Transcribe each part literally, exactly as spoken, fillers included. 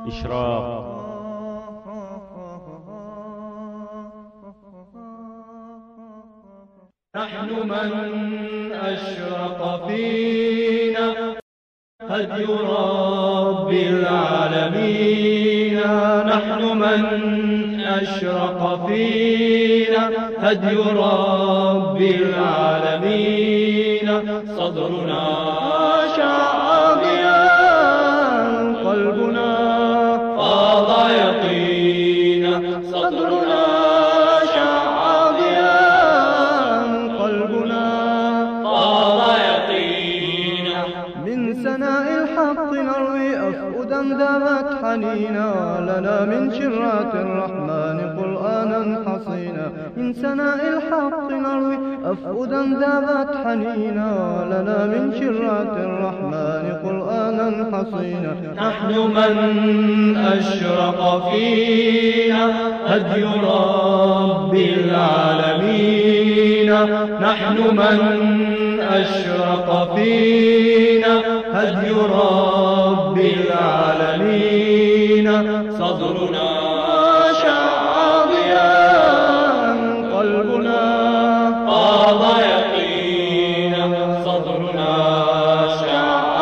إشراق. نحن من أشرق فينا هدي رب العالمين. نحن من أشرق فينا هدي رب العالمين. صدرنا شع ضياء، قلبنا فاض يقينا. صدرنا شع ضياء، قلبنا فاض يقينا. من سناء الحق نروي أفؤدا ذابت حنينا، ولنا من شرات الرحمن قرآنا حصينا. من سناء الحق نروي أفؤدا ذابت حنينا، ولنا من شرات الرحمن قرآنا حصينا. نحن من أشرق فينا هدي رب العالمين. نحن من أشرق فينا هدي رب العالمين. صدرنا شع ضياء، قلبنا فاض يقينا. صدرنا شع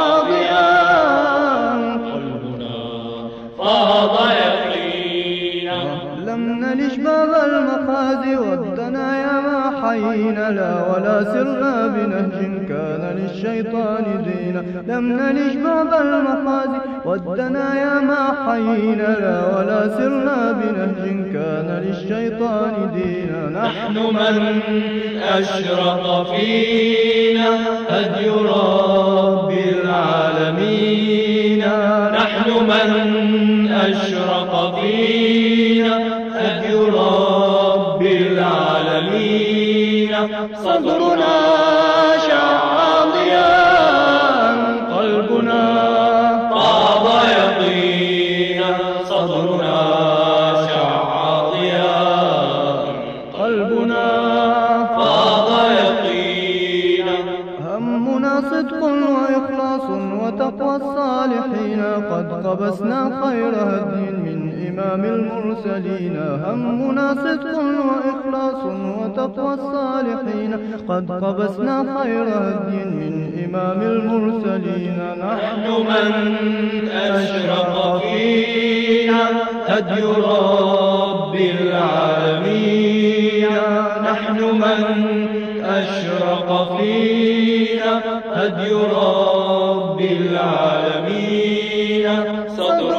ضياء، قلبنا فاض يقينا. لم نلج باب المخازي والدنايا ما حيينا، لا ولا سرنا بنهج كان للشيطان دينا. لم نلج باب المخازي والدنايا ما حيينا، لا ولا سرنا بنهج كان للشيطان دينا. نحن من أشرق فينا هدي رب العالمين. نحن من أشرق فينا هدي رب العالمين. صدرنا شع ضياء، قلبنا فاض يقينا. صدرنا شع ضياء، قلبنا فاض يقينا. همنا صدق وإخلاص وتقوى الصالحين، قد قبسنا خير هدي من إمام المرسلين. همنا صدق وإخلاص وتقوى الصالحين، قد قبسنا خير هدي من إمام المرسلين. نحن من أشرق فينا هدي رب العالمين. نحن من أشرق فينا هدي رب العالمين. صدر